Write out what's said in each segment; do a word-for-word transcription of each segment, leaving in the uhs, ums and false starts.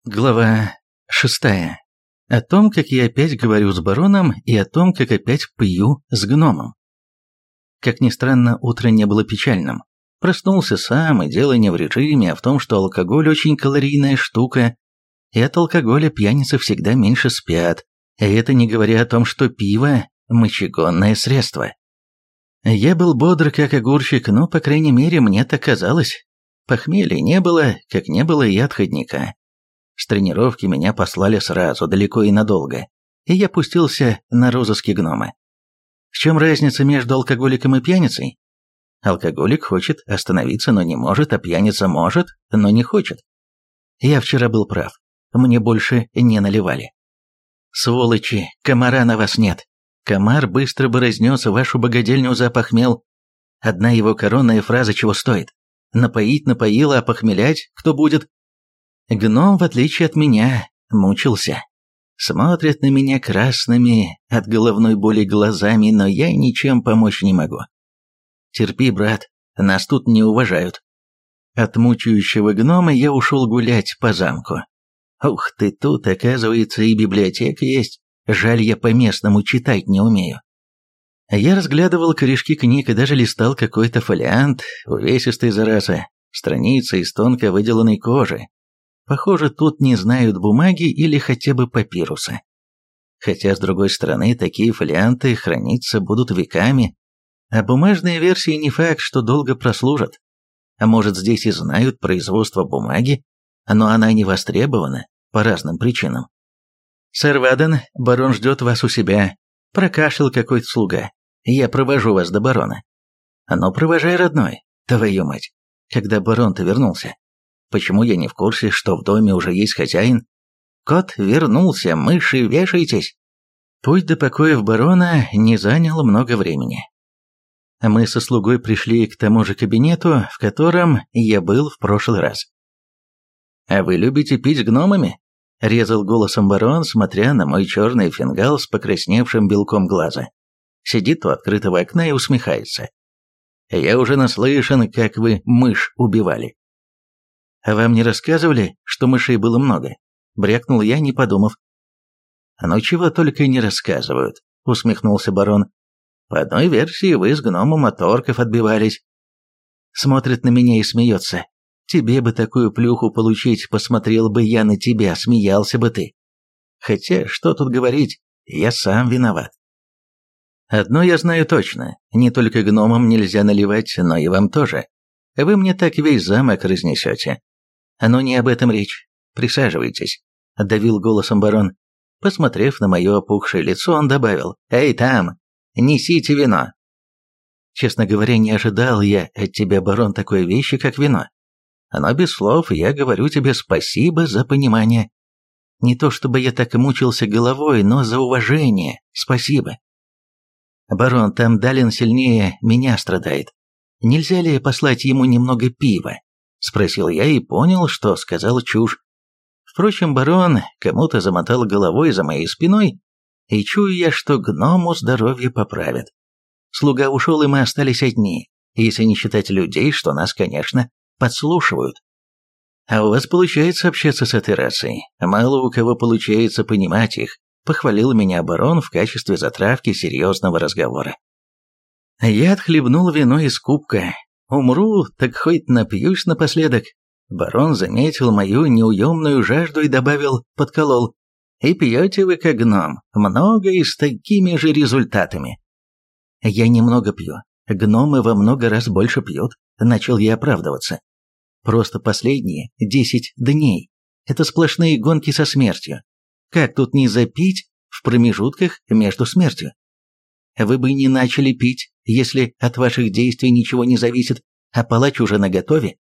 Глава шестая. О том, как я опять говорю с бароном, и о том, как опять пью с гномом. Как ни странно, утро не было печальным. Проснулся сам, и дело не в режиме, а в том, что алкоголь очень калорийная штука, и от алкоголя пьяницы всегда меньше спят, и это не говоря о том, что пиво – мочегонное средство. Я был бодр, как огурчик, но, по крайней мере, мне так казалось. Похмелья не было, как не было и отходника. С тренировки меня послали сразу, далеко и надолго, и я пустился на розыски гнома. В чем разница между алкоголиком и пьяницей? Алкоголик хочет остановиться, но не может, а пьяница может, но не хочет. Я вчера был прав, мне больше не наливали. Сволочи, комара на вас нет. Комар быстро бы разнес вашу богадельню запах мел. Одна его коронная фраза чего стоит? Напоить напоила, а похмелять кто будет? Гном, в отличие от меня, мучился. Смотрит на меня красными от головной боли глазами, но я ничем помочь не могу. Терпи, брат, нас тут не уважают. От мучающего гнома я ушел гулять по замку. Ух ты, тут, оказывается, и библиотека есть. Жаль, я по-местному читать не умею. Я разглядывал корешки книг и даже листал какой-то фолиант, увесистый зараза, страница из тонко выделанной кожи. Похоже, тут не знают бумаги или хотя бы папируса. Хотя, с другой стороны, такие фолианты храниться будут веками, а бумажные версии не факт, что долго прослужат. А может, здесь и знают производство бумаги, но она не востребована по разным причинам. «Сэр Ваден, барон ждет вас у себя», — прокашлял какой-то слуга. «Я провожу вас до барона». «Ну, провожай, родной, твою мать, когда барон-то вернулся. Почему я не в курсе, что в доме уже есть хозяин? Кот вернулся, мыши, вешайтесь». Путь до покоев барона не занял много времени. Мы со слугой пришли к тому же кабинету, в котором я был в прошлый раз. «А вы любите пить с гномами?» — резал голосом барон, смотря на мой черный фингал с покрасневшим белком глаза. Сидит у открытого окна и усмехается. «Я уже наслышан, как вы мышь убивали». «А вам не рассказывали, что мышей было много?» — брякнул я, не подумав. «Ну чего только не рассказывают», — усмехнулся барон. «По одной версии вы с гномом от орков отбивались». Смотрит на меня и смеется. «Тебе бы такую плюху получить, посмотрел бы я на тебя, смеялся бы ты». Хотя, что тут говорить, я сам виноват. Одно я знаю точно, не только гномам нельзя наливать, но и вам тоже. Вы мне так весь замок разнесете. Но не об этом речь. Присаживайтесь, — давил голосом барон. Посмотрев на мое опухшее лицо, он добавил: «Эй, там, несите вино». Честно говоря, не ожидал я от тебя, барон, такой вещи, как вино. Но без слов я говорю тебе спасибо за понимание. Не то чтобы я так и мучился головой, но за уважение спасибо. Барон, там Далин сильнее меня страдает. Нельзя ли послать ему немного пива? Спросил я и понял, что сказал чушь. Впрочем, барон кому-то замотал головой за моей спиной, и чую я, что гному здоровье поправит. Слуга ушел, и мы остались одни, если не считать людей, что нас, конечно, подслушивают. А у вас получается общаться с этой расой? Мало у кого получается понимать их, похвалил меня барон в качестве затравки серьезного разговора. Я отхлебнул вино из кубка. Умру, так хоть напьюсь напоследок. Барон заметил мою неуемную жажду и добавил, подколол: «И пьете вы как гном, много и с такими же результатами». «Я немного пью, гномы во много раз больше пьют», — начал я оправдываться. «Просто последние десять дней — это сплошные гонки со смертью. Как тут не запить в промежутках между смертью? Вы бы не начали пить, если от ваших действий ничего не зависит, а палач уже наготове.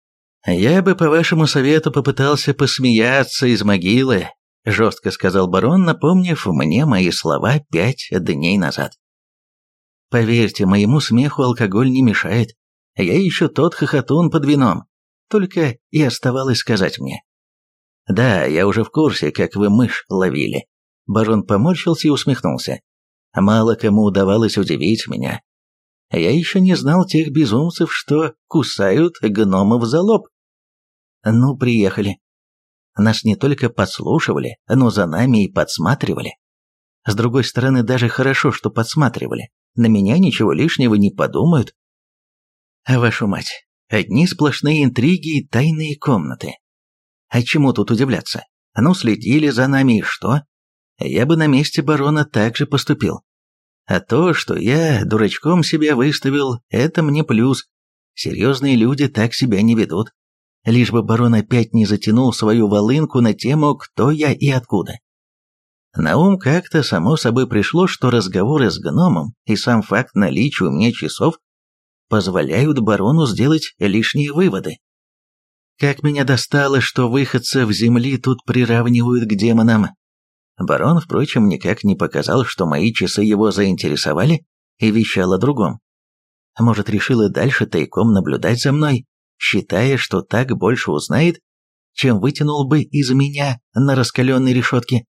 Я бы по вашему совету попытался посмеяться из могилы», — жестко сказал барон, напомнив мне мои слова пять дней назад. Поверьте, моему смеху алкоголь не мешает. Я еще тот хохотун под вином. Только и оставалось сказать мне. «Да, я уже в курсе, как вы мышь ловили». Барон поморщился и усмехнулся. «Мало кому удавалось удивить меня. Я еще не знал тех безумцев, что кусают гномов за лоб». «Ну, приехали». Нас не только подслушивали, но за нами и подсматривали. С другой стороны, даже хорошо, что подсматривали. На меня ничего лишнего не подумают. А вашу мать, одни сплошные интриги и тайные комнаты. А чему тут удивляться? Ну, следили за нами и что? Я бы на месте барона так же поступил. А то, что я дурачком себя выставил, это мне плюс. Серьезные люди так себя не ведут. Лишь бы барон опять не затянул свою волынку на тему «кто я и откуда». На ум как-то само собой пришло, что разговоры с гномом и сам факт наличия у меня часов позволяют барону сделать лишние выводы. Как меня достало, что выходцев земли тут приравнивают к демонам. Барон, впрочем, никак не показал, что мои часы его заинтересовали, и вещал о другом. Может, решил и дальше тайком наблюдать за мной, считая, что так больше узнает, чем вытянул бы из меня на раскаленной решетке.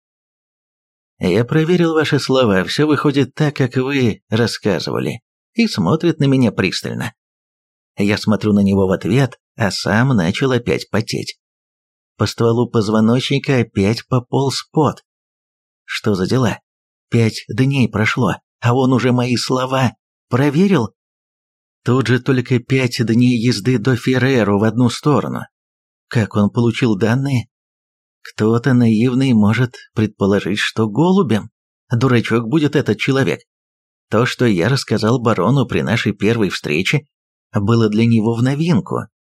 Я проверил ваши слова, все выходит так, как вы рассказывали, и смотрит на меня пристально. Я смотрю на него в ответ, а сам начал опять потеть. По стволу позвоночника опять пополз пот. Что за дела? Пять дней прошло, а он уже мои слова проверил? Тут же только пять дней езды до Ферреру в одну сторону. Как он получил данные? Кто-то наивный может предположить, что голубем. Дурачок будет этот человек. То, что я рассказал барону при нашей первой встрече, было для него в новинку.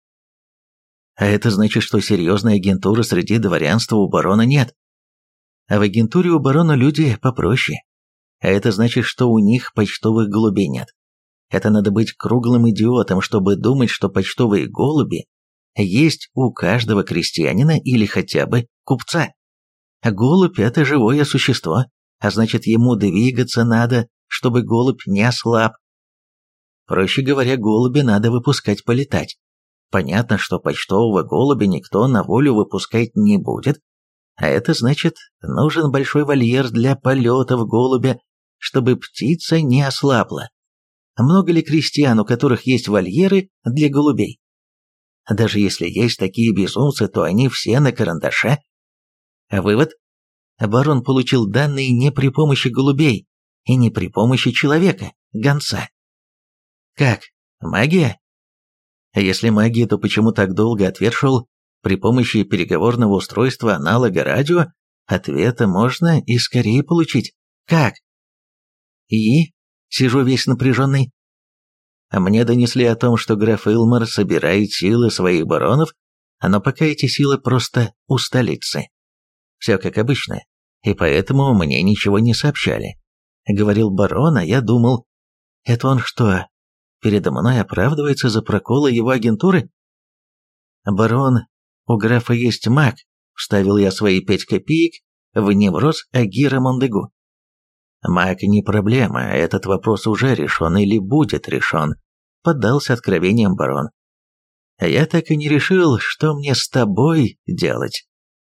А это значит, что серьезной агентуры среди дворянства у барона нет. А в агентуре у барона люди попроще. А это значит, что у них почтовых голубей нет. Это надо быть круглым идиотом, чтобы думать, что почтовые голуби есть у каждого крестьянина или хотя бы купца. А голубь – это живое существо, а значит, ему двигаться надо, чтобы голубь не ослаб. Проще говоря, голубя надо выпускать полетать. Понятно, что почтового голубя никто на волю выпускать не будет, а это значит, нужен большой вольер для полетов голубя, чтобы птица не ослабла. Много ли крестьян, у которых есть вольеры для голубей? Даже если есть такие безумцы, то они все на карандаше. Вывод. Барон получил данные не при помощи голубей и не при помощи человека, гонца. Как? Магия? Если магия, то почему так долго ответ шел? При помощи переговорного устройства аналога радио ответа можно и скорее получить. Как? И? Сижу весь напряженный. Мне донесли о том, что граф Илмар собирает силы своих баронов, но пока эти силы просто у столицы. Все как обычно, и поэтому мне ничего не сообщали. Говорил барон, а я думал, это он что, передо мной оправдывается за проколы его агентуры? Барон, у графа есть маг, вставил я свои пять копеек в невроз Агира Мондегу. Маг не проблема, этот вопрос уже решен или будет решен, поддался откровением барон. Я так и не решил, что мне с тобой делать.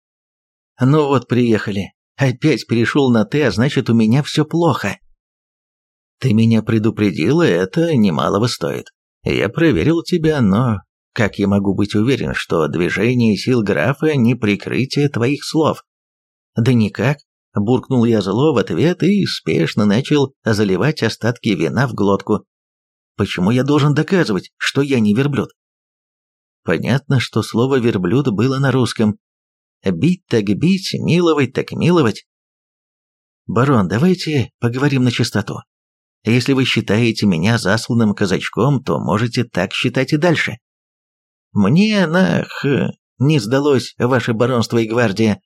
Ну вот, приехали. Опять перешел на «ты», а значит, у меня все плохо. Ты меня предупредила, это немалого стоит. Я проверил тебя, но как я могу быть уверен, что движение сил графа не прикрытие твоих слов? Да никак. Буркнул я зло в ответ и спешно начал заливать остатки вина в глотку. Почему я должен доказывать, что я не верблюд? Понятно, что слово «верблюд» было на русском. Бить так бить, миловать так миловать. Барон, давайте поговорим на чистоту. Если вы считаете меня засланным казачком, то можете так считать и дальше. Мне, нах, не сдалось ваше баронство и гвардия.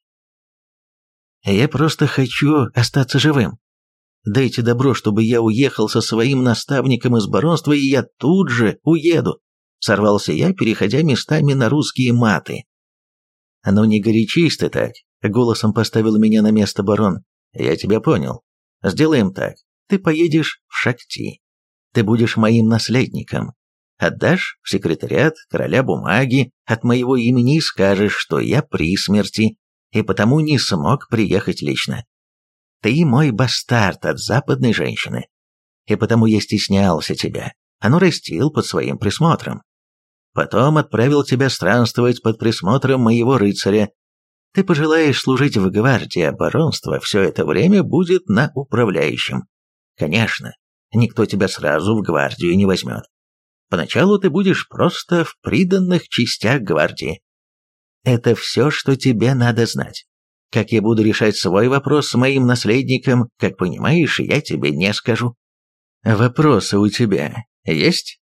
Я просто хочу остаться живым. Дайте добро, чтобы я уехал со своим наставником из баронства, и я тут же уеду. Сорвался я, переходя местами на русские маты. Ну не горячись ты так, голосом поставил меня на место барон. Я тебя понял. Сделаем так. Ты поедешь в Шакти. Ты будешь моим наследником. Отдашь в секретариат короля бумаги от моего имени и скажешь, что я при смерти, и потому не смог приехать лично. Ты мой бастард от западной женщины, и потому я стеснялся тебя, а ну растил под своим присмотром. Потом отправил тебя странствовать под присмотром моего рыцаря. Ты пожелаешь служить в гвардии, а баронство все это время будет на управляющем. Конечно, никто тебя сразу в гвардию не возьмет. Поначалу ты будешь просто в приданных частях гвардии. Это все, что тебе надо знать. Как я буду решать свой вопрос с моим наследником, как понимаешь, я тебе не скажу. Вопросы у тебя есть?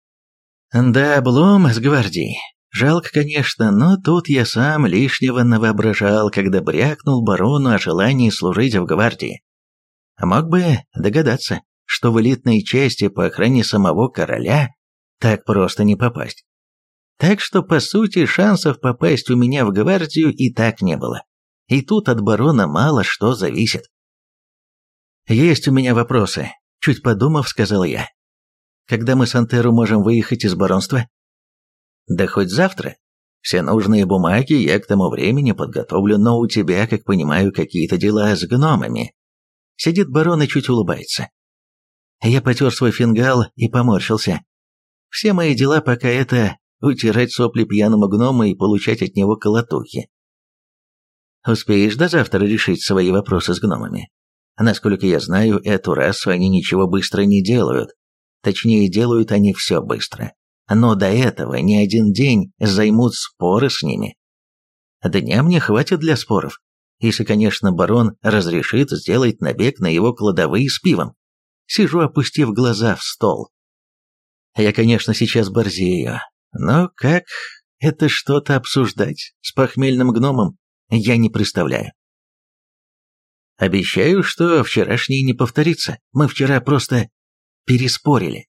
Да, облом с гвардией. Жалко, конечно, но тут я сам лишнего навоображал, когда брякнул барону о желании служить в гвардии. Мог бы догадаться, что в элитные части по охране самого короля так просто не попасть. Так что, по сути, шансов попасть у меня в гвардию и так не было. И тут от барона мало что зависит. «Есть у меня вопросы», — чуть подумав, сказал я. «Когда мы с Антеру можем выехать из баронства?» «Да хоть завтра. Все нужные бумаги я к тому времени подготовлю, но у тебя, как понимаю, какие-то дела с гномами». Сидит барон и чуть улыбается. Я потер свой фингал и поморщился. Все мои дела пока это утирать сопли пьяному гному и получать от него колотухи. Успеешь до завтра решить свои вопросы с гномами? Насколько я знаю, эту расу они ничего быстро не делают. Точнее, делают они все быстро. Но до этого не один день займут споры с ними. Дня мне хватит для споров, если, конечно, барон разрешит сделать набег на его кладовые с пивом. Сижу, опустив глаза в стол. Я, конечно, сейчас борзею, но как это что-то обсуждать с похмельным гномом, я не представляю. Обещаю, что вчерашнее не повторится. Мы вчера просто переспорили.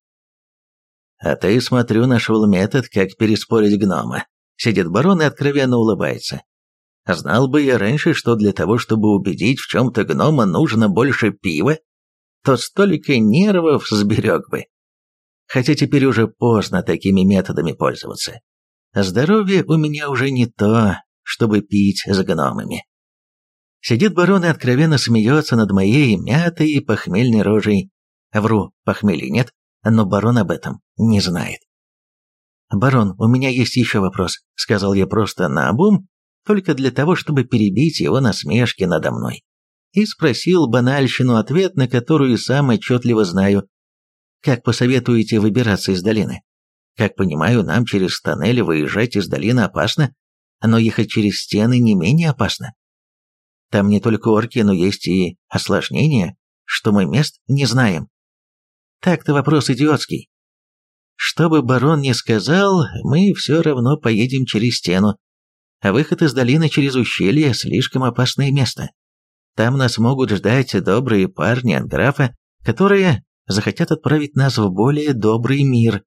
А ты, смотрю, нашел метод, как переспорить гнома. Сидит барон и откровенно улыбается. Знал бы я раньше, что для того, чтобы убедить в чем-то гнома, нужно больше пива, то столько нервов сберег бы. Хотя теперь уже поздно такими методами пользоваться. Здоровье у меня уже не то, чтобы пить с гномами. Сидит барон и откровенно смеется над моей мятой и похмельной рожей. Вру, похмелья нет, но барон об этом не знает. «Барон, у меня есть еще вопрос», — сказал я просто наобум, только для того, чтобы перебить его насмешки надо мной. И спросил банальщину, ответ на которую сам отчетливо знаю. «Как посоветуете выбираться из долины? Как понимаю, нам через тоннели выезжать из долины опасно, но ехать через стены не менее опасно. Там не только орки, но есть и осложнения, что мы мест не знаем». Так-то вопрос идиотский. Что бы барон ни сказал, мы все равно поедем через стену, а выход из долины через ущелье – слишком опасное место. Там нас могут ждать добрые парни от графа, которые захотят отправить нас в более добрый мир.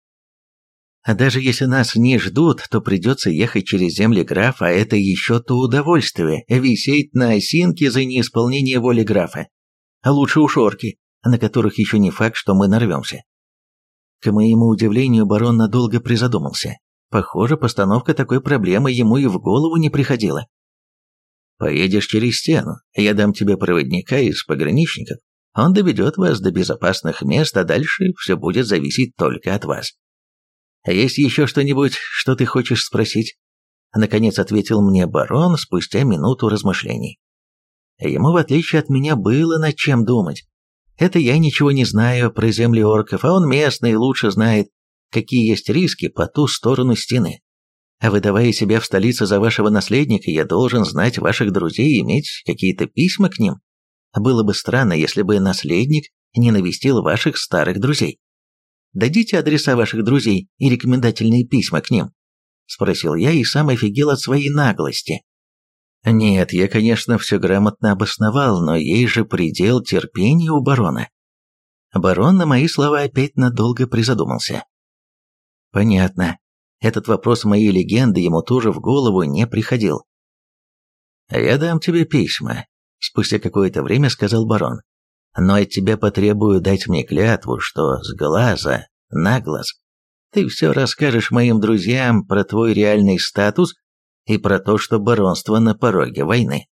А даже если нас не ждут, то придется ехать через земли графа, а это еще то удовольствие – висеть на осинке за неисполнение воли графа. А лучше уж орки, на которых еще не факт, что мы нарвемся. К моему удивлению, барон надолго призадумался. Похоже, постановка такой проблемы ему и в голову не приходила. «Поедешь через стену, я дам тебе проводника из пограничников. Он доведет вас до безопасных мест, а дальше все будет зависеть только от вас. Есть еще что-нибудь, что ты хочешь спросить?» Наконец ответил мне барон спустя минуту размышлений. Ему, в отличие от меня, было над чем думать. Это я ничего не знаю про земли орков, а он местный и лучше знает, какие есть риски по ту сторону стены. А выдавая себя в столице за вашего наследника, я должен знать ваших друзей и иметь какие-то письма к ним. Было бы странно, если бы наследник не навестил ваших старых друзей. Дадите адреса ваших друзей и рекомендательные письма к ним?» Спросил я и сам офигел от своей наглости. Нет, я, конечно, все грамотно обосновал, но есть же предел терпения у барона. Барон на мои слова опять надолго призадумался. Понятно. Этот вопрос моей легенды ему тоже в голову не приходил. «Я дам тебе письма», — спустя какое-то время сказал барон. «Но от тебя потребую дать мне клятву, что с глаза на глаз ты все расскажешь моим друзьям про твой реальный статус и про то, что баронство на пороге войны».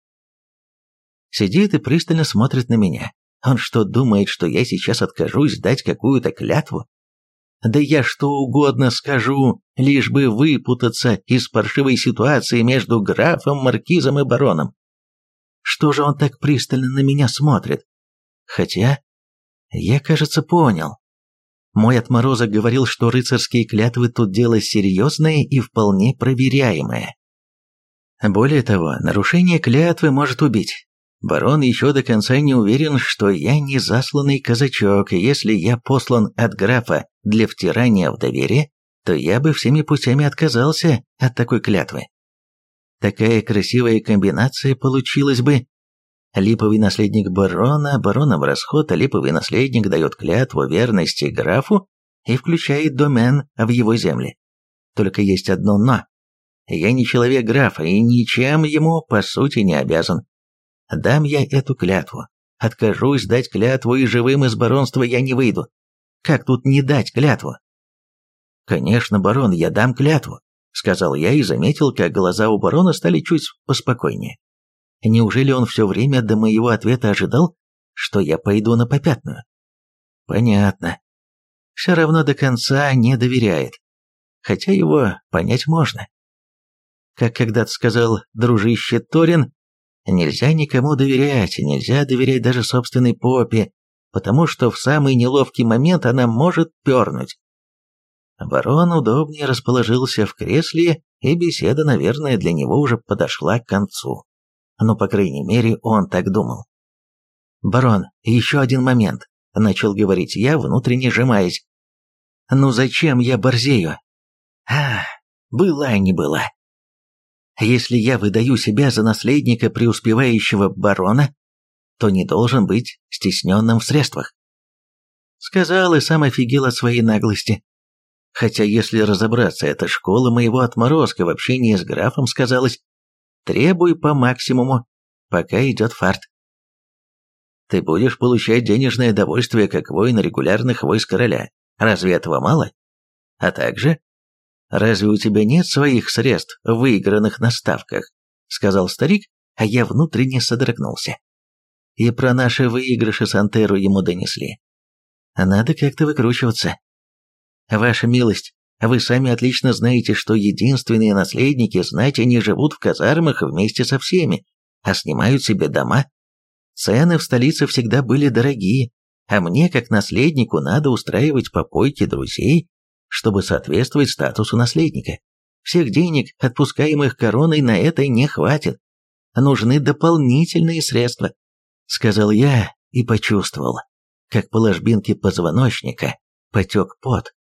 Сидит и пристально смотрит на меня. Он что, думает, что я сейчас откажусь дать какую-то клятву? Да я что угодно скажу, лишь бы выпутаться из паршивой ситуации между графом, маркизом и бароном. Что же он так пристально на меня смотрит? Хотя, я, кажется, понял. Мой отморозок говорил, что рыцарские клятвы тут дело серьезное и вполне проверяемое. Более того, нарушение клятвы может убить. Барон еще до конца не уверен, что я не засланный казачок, и если я послан от графа для втирания в доверие, то я бы всеми путями отказался от такой клятвы. Такая красивая комбинация получилась бы. Липовый наследник барона, барона в расход, а липовый наследник дает клятву верности графу и включает домен в его земли. Только есть одно «но». Я не человек графа и ничем ему, по сути, не обязан. Дам я эту клятву. Откажусь дать клятву, и живым из баронства я не выйду. Как тут не дать клятву? Конечно, барон, я дам клятву, сказал я и заметил, как глаза у барона стали чуть поспокойнее. Неужели он все время до моего ответа ожидал, что я пойду на попятную? Понятно. Все равно до конца не доверяет. Хотя его понять можно. Как когда-то сказал дружище Торин, нельзя никому доверять, нельзя доверять даже собственной попе, потому что в самый неловкий момент она может пернуть. Барон удобнее расположился в кресле, и беседа, наверное, для него уже подошла к концу. Но, по крайней мере, он так думал. «Барон, еще один момент», — начал говорить я, внутренне сжимаясь. «Ну зачем я борзею?» «А, была не была. Если я выдаю себя за наследника преуспевающего барона, то не должен быть стесненным в средствах». Сказал и сам офигел от своей наглости. Хотя, если разобраться, эта школа моего отморозка в общении с графом сказалась: требуй по максимуму, пока идет фарт. Ты будешь получать денежное довольствие как воин регулярных войск короля. Разве этого мало? А также, разве у тебя нет своих средств, выигранных на ставках? Сказал старик, а я внутренне содрогнулся. И про наши выигрыши с Антеру ему донесли. Надо как-то выкручиваться. Ваша милость, вы сами отлично знаете, что единственные наследники знати не живут в казармах вместе со всеми, а снимают себе дома. Цены в столице всегда были дорогие, а мне, как наследнику, надо устраивать попойки друзей, чтобы соответствовать статусу наследника. Всех денег, отпускаемых короной, на это не хватит. Нужны дополнительные средства, сказал я и почувствовал, как по ложбинке позвоночника потек пот.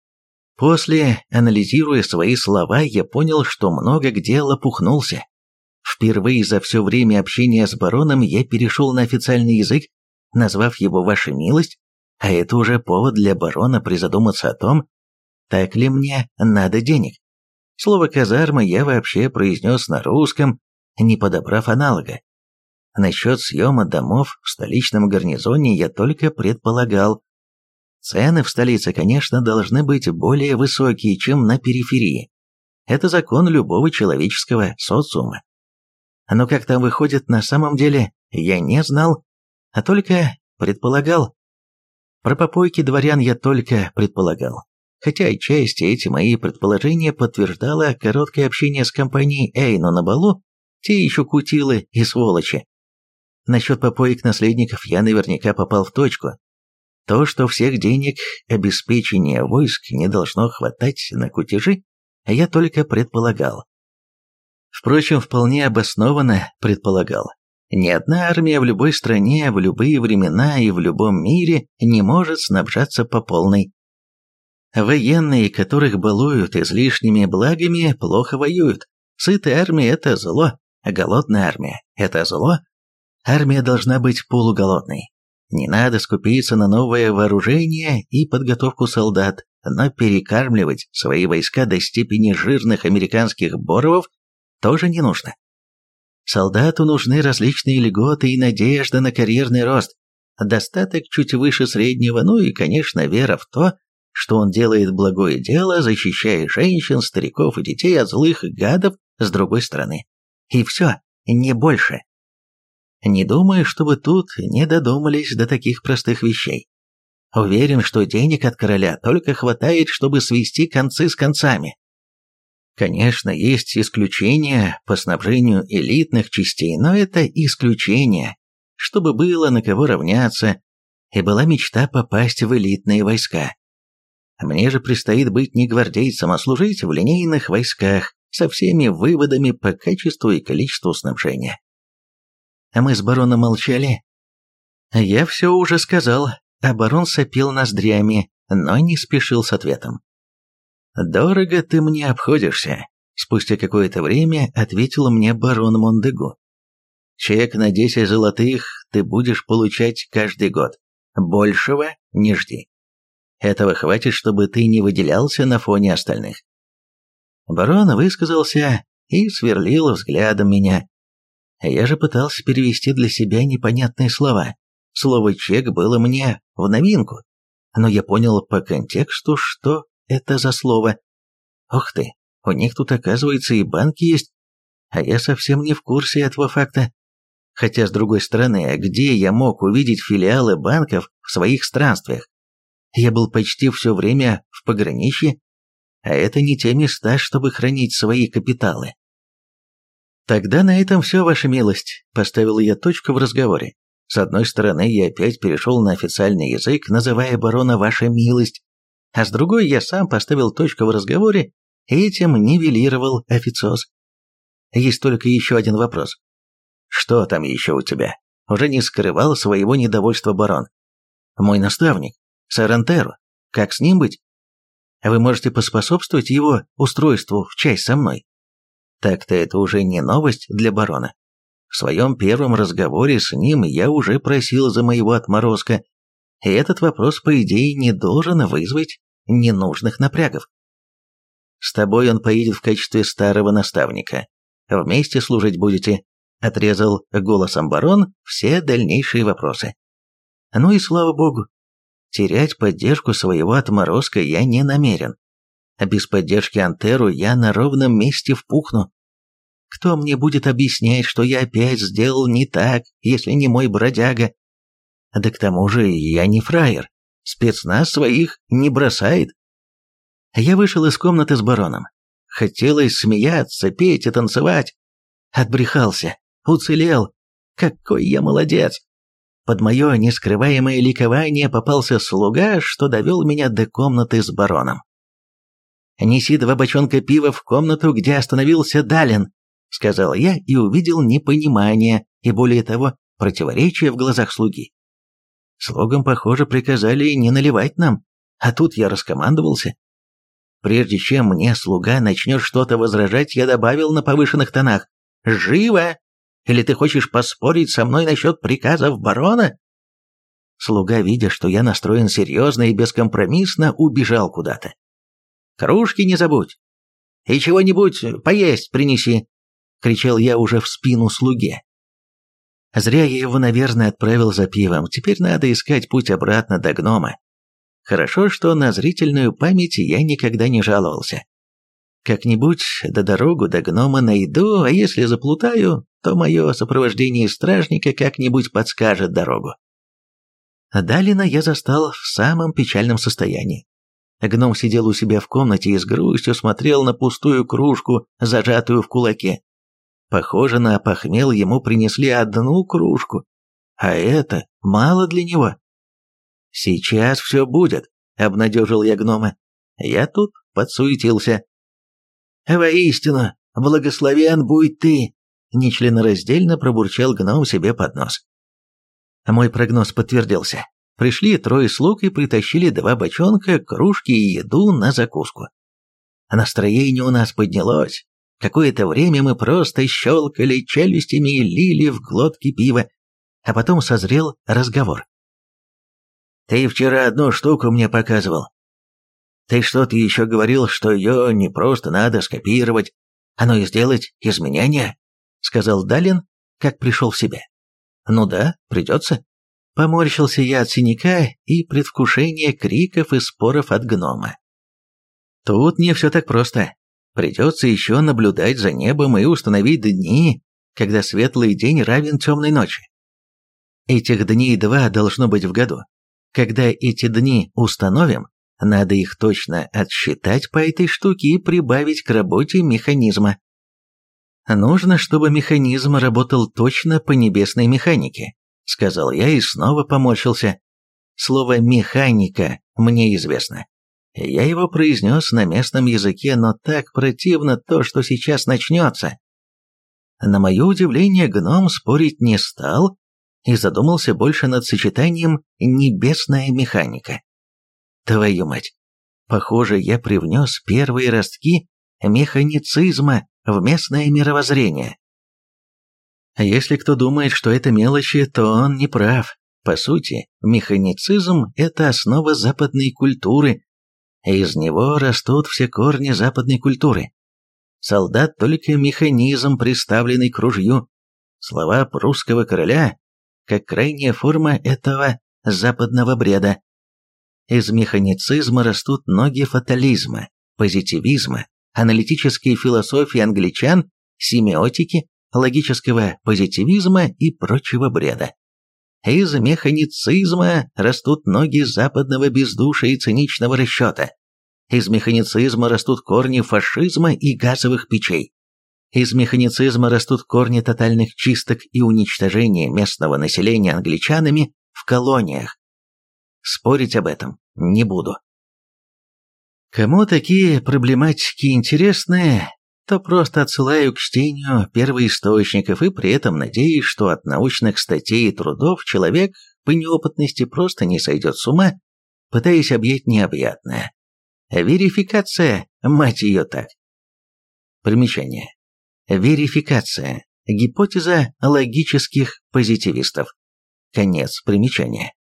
После, анализируя свои слова, я понял, что много где лопухнулся. Впервые за все время общения с бароном я перешел на официальный язык, назвав его «Ваша милость», а это уже повод для барона призадуматься о том, так ли мне надо денег. Слово «казарма» я вообще произнес на русском, не подобрав аналога. Насчет съема домов в столичном гарнизоне я только предполагал. Цены в столице, конечно, должны быть более высокие, чем на периферии. Это закон любого человеческого социума. Но как там выходит на самом деле, я не знал, а только предполагал. Про попойки дворян я только предполагал. Хотя отчасти эти мои предположения подтверждало короткое общение с компанией Эйно на балу, те еще кутилы и сволочи. Насчет попоек наследников я наверняка попал в точку. То, что всех денег обеспечения войск не должно хватать на кутежи, я только предполагал. Впрочем, вполне обоснованно предполагал. Ни одна армия в любой стране, в любые времена и в любом мире не может снабжаться по полной. Военные, которых балуют излишними благами, плохо воюют. Сытая армия – это зло, а голодная армия – это зло. Армия должна быть полуголодной. Не надо скупиться на новое вооружение и подготовку солдат, но перекармливать свои войска до степени жирных американских боровов тоже не нужно. Солдату нужны различные льготы и надежда на карьерный рост, достаток чуть выше среднего, ну и, конечно, вера в то, что он делает благое дело, защищая женщин, стариков и детей от злых гадов с другой стороны. И все, не больше. Не думаю, чтобы тут не додумались до таких простых вещей. Уверен, что денег от короля только хватает, чтобы свести концы с концами. Конечно, есть исключения по снабжению элитных частей, но это исключение, чтобы было на кого равняться, и была мечта попасть в элитные войска. Мне же предстоит быть не гвардейцем, а служить в линейных войсках со всеми выводами по качеству и количеству снабжения. А мы с бароном молчали. Я все уже сказал, а барон сопел ноздрями, но не спешил с ответом. «Дорого ты мне обходишься», — спустя какое-то время ответил мне барон Мондегу. «Чек на десять золотых ты будешь получать каждый год. Большего не жди. Этого хватит, чтобы ты не выделялся на фоне остальных». Барон высказался и сверлил взглядом меня. Я же пытался перевести для себя непонятные слова. Слово «чек» было мне в новинку, но я понял по контексту, что это за слово. Ух ты, у них тут, оказывается, и банки есть, а я совсем не в курсе этого факта. Хотя, с другой стороны, где я мог увидеть филиалы банков в своих странствиях? Я был почти все время в пограничье, а это не те места, чтобы хранить свои капиталы. «Тогда на этом все, ваша милость», — поставил я точку в разговоре. С одной стороны, я опять перешел на официальный язык, называя барона «ваша милость», а с другой я сам поставил точку в разговоре и этим нивелировал официоз. Есть только еще один вопрос. «Что там еще у тебя?» Уже не скрывал своего недовольства барон. «Мой наставник, сэр Антеро. Как с ним быть? Вы можете поспособствовать его устройству в часть со мной?» Так-то это уже не новость для барона. В своем первом разговоре с ним я уже просил за моего отморозка, и этот вопрос, по идее, не должен вызвать ненужных напрягов. «С тобой он поедет в качестве старого наставника. Вместе служить будете», — отрезал голосом барон все дальнейшие вопросы. Ну и слава богу, терять поддержку своего отморозка я не намерен. А без поддержки Антеру я на ровном месте впухну. Кто мне будет объяснять, что я опять сделал не так, если не мой бродяга? Да к тому же я не фраер, спецназ своих не бросает. Я вышел из комнаты с бароном. Хотелось смеяться, петь и танцевать. Отбрехался, уцелел. Какой я молодец! Под мое нескрываемое ликование попался слуга, что довел меня до комнаты с бароном. «Неси два бочонка пива в комнату, где остановился Далин», — сказал я и увидел непонимание и, более того, противоречие в глазах слуги. Слугам, похоже, приказали не наливать нам, а тут я раскомандовался. Прежде чем мне слуга начнет что-то возражать, я добавил на повышенных тонах: «Живо! Или ты хочешь поспорить со мной насчет приказов барона?» Слуга, видя, что я настроен серьезно и бескомпромиссно, убежал куда-то. «Кружки не забудь! И чего-нибудь поесть принеси!» — кричал я уже в спину слуге. Зря я его, наверное, отправил за пивом, теперь надо искать путь обратно до гнома. Хорошо, что на зрительную память я никогда не жаловался. Как-нибудь до дорогу до гнома найду, а если заплутаю, то мое сопровождение стражника как-нибудь подскажет дорогу. Далина я застал в самом печальном состоянии. Гном сидел у себя в комнате и с грустью смотрел на пустую кружку, зажатую в кулаке. Похоже, на опохмел ему принесли одну кружку, а это мало для него. «Сейчас все будет», — обнадежил я гнома. Я тут подсуетился. «Воистину, благословен будь ты», — нечленораздельно пробурчал гном себе под нос. Мой прогноз подтвердился. Пришли трое слуг и притащили два бочонка, кружки и еду на закуску. Настроение у нас поднялось. Какое-то время мы просто щелкали челюстями и лили в глотки пива, а потом созрел разговор. «Ты вчера одну штуку мне показывал. Ты что-то еще говорил, что ее не просто надо скопировать, а но и сделать изменения», — сказал Далин, как пришел в себя. «Ну да, придется». Поморщился я от синяка и предвкушения криков и споров от гнома. Тут не все так просто. Придется еще наблюдать за небом и установить дни, когда светлый день равен темной ночи. Этих дней два должно быть в году. Когда эти дни установим, надо их точно отсчитать по этой штуке и прибавить к работе механизма. Нужно, чтобы механизм работал точно по небесной механике, сказал я и снова поморщился. Слово «механика» мне известно. Я его произнес на местном языке, но так противно то, что сейчас начнется. На мое удивление, гном спорить не стал и задумался больше над сочетанием «небесная механика». Твою мать, похоже, я привнес первые ростки механицизма в местное мировоззрение. Если кто думает, что это мелочи, то он не прав. По сути, механицизм – это основа западной культуры, и из него растут все корни западной культуры. Солдат только механизм, приставленный к ружью. Слова прусского короля, как крайняя форма этого западного бреда. Из механицизма растут ноги фатализма, позитивизма, аналитической философии англичан, семиотики, логического позитивизма и прочего бреда. Из механицизма растут ноги западного бездушия и циничного расчета. Из механицизма растут корни фашизма и газовых печей. Из механицизма растут корни тотальных чисток и уничтожения местного населения англичанами в колониях. Спорить об этом не буду. Кому такие проблематики интересны, то просто отсылаю к чтению первоисточников и при этом надеюсь, что от научных статей и трудов человек по неопытности просто не сойдет с ума, пытаясь объять необъятное. Верификация, мать ее так. Примечание. Верификация. Гипотеза логических позитивистов. Конец примечания.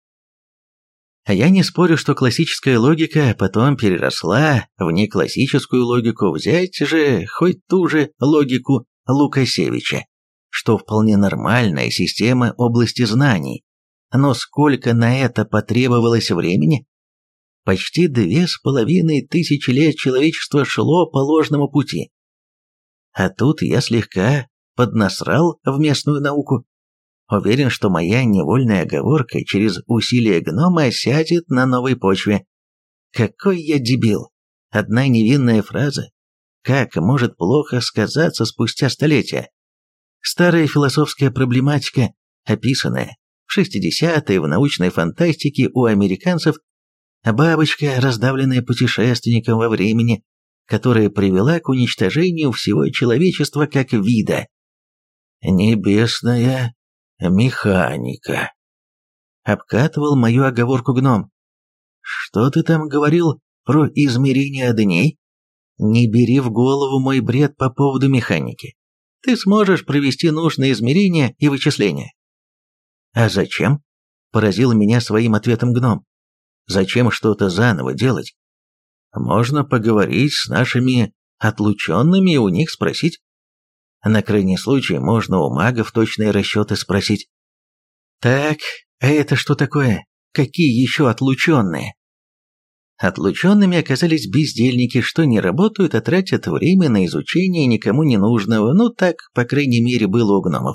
Я не спорю, что классическая логика потом переросла в неклассическую логику, взять же хоть ту же логику Лукасевича, что вполне нормальная система области знаний. Но сколько на это потребовалось времени? Почти две с половиной тысячи лет человечество шло по ложному пути. А тут я слегка поднасрал в местную науку. Уверен, что моя невольная оговорка через усилия гнома осядет на новой почве. Какой я дебил! Одна невинная фраза. Как может плохо сказаться спустя столетия? Старая философская проблематика, описанная в шестидесятые в научной фантастике у американцев, бабочка, раздавленная путешественником во времени, которая привела к уничтожению всего человечества как вида. Небесная механика. Обкатывал мою оговорку гном. Что ты там говорил про измерение дней? Не бери в голову мой бред по поводу механики. Ты сможешь провести нужные измерения и вычисления. А зачем? Поразил меня своим ответом гном. Зачем что-то заново делать? Можно поговорить с нашими отлученными и у них спросить. На крайний случай можно у магов точные расчеты спросить. Так, а это что такое? Какие еще отлученные? Отлученными оказались бездельники, что не работают, а тратят время на изучение никому не нужного, ну так, по крайней мере, было у гномов.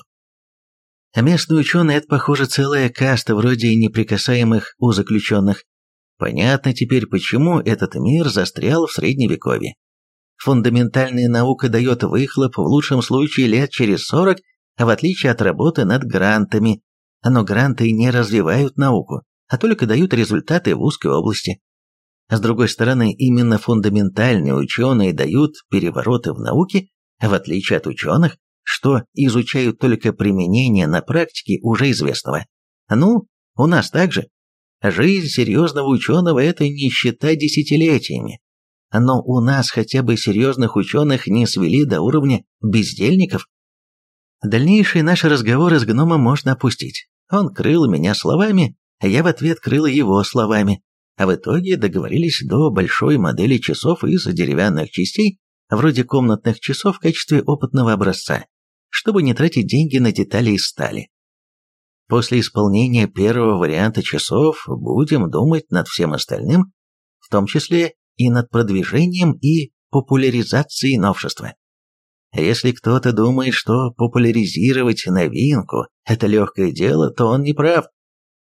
А местные ученые – это, похоже, целая каста вроде неприкасаемых у заключенных. Понятно теперь, почему этот мир застрял в Средневековье. Фундаментальная наука дает выхлоп в лучшем случае лет через сорок, в отличие от работы над грантами. Но гранты не развивают науку, а только дают результаты в узкой области. С другой стороны, именно фундаментальные ученые дают перевороты в науке, в отличие от ученых, что изучают только применение на практике уже известного. Ну, у нас также. Жизнь серьезного ученого – это нищета десятилетиями. Но у нас хотя бы серьезных ученых не свели до уровня бездельников. Дальнейшие наши разговоры с гномом можно опустить. Он крыл меня словами, а я в ответ крыл его словами. А в итоге договорились до большой модели часов из деревянных частей, вроде комнатных часов в качестве опытного образца, чтобы не тратить деньги на детали из стали. После исполнения первого варианта часов будем думать над всем остальным, в том числе и над продвижением и популяризацией новшества. Если кто-то думает, что популяризировать новинку – это легкое дело, то он не прав.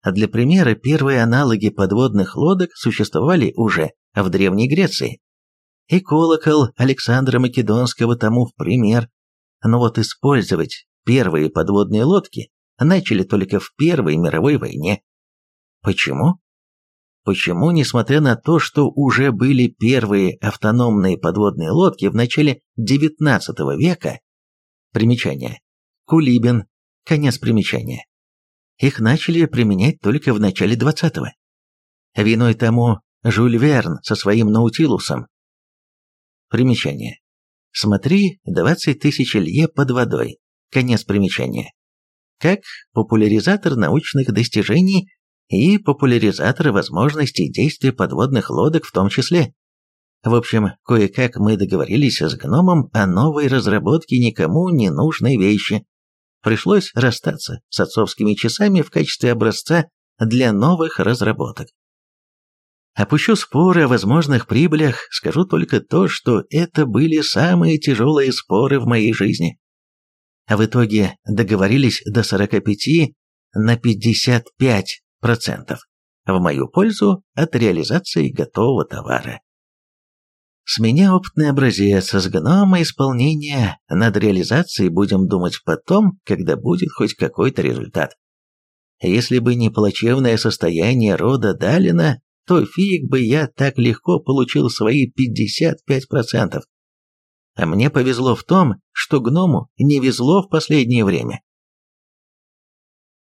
Для примера, первые аналоги подводных лодок существовали уже в Древней Греции. И колокол Александра Македонского тому в пример. Но вот использовать первые подводные лодки начали только в Первой мировой войне. Почему? Почему, несмотря на то, что уже были первые автономные подводные лодки в начале девятнадцатого века, примечание, Кулибин, конец примечания, их начали применять только в начале двадцатого. Виной тому Жюль Верн со своим Наутилусом. Примечание. Смотри «двадцать тысяч лье под водой», конец примечания. Как популяризатор научных достижений и популяризатор возможностей действия подводных лодок в том числе. В общем, кое-как мы договорились с гномом о новой разработке никому не нужной вещи. Пришлось расстаться с отцовскими часами в качестве образца для новых разработок. Опущу споры о возможных прибылях, скажу только то, что это были самые тяжелые споры в моей жизни. А в итоге договорились до сорока пяти на пятьдесят пять процентов в мою пользу от реализации готового товара. С меня опытный образец, с гнома исполнения, над реализацией будем думать потом, когда будет хоть какой-то результат. Если бы не плачевное состояние рода Далина, то фиг бы я так легко получил свои пятьдесят пять процентов. А мне повезло в том, что гному не везло в последнее время.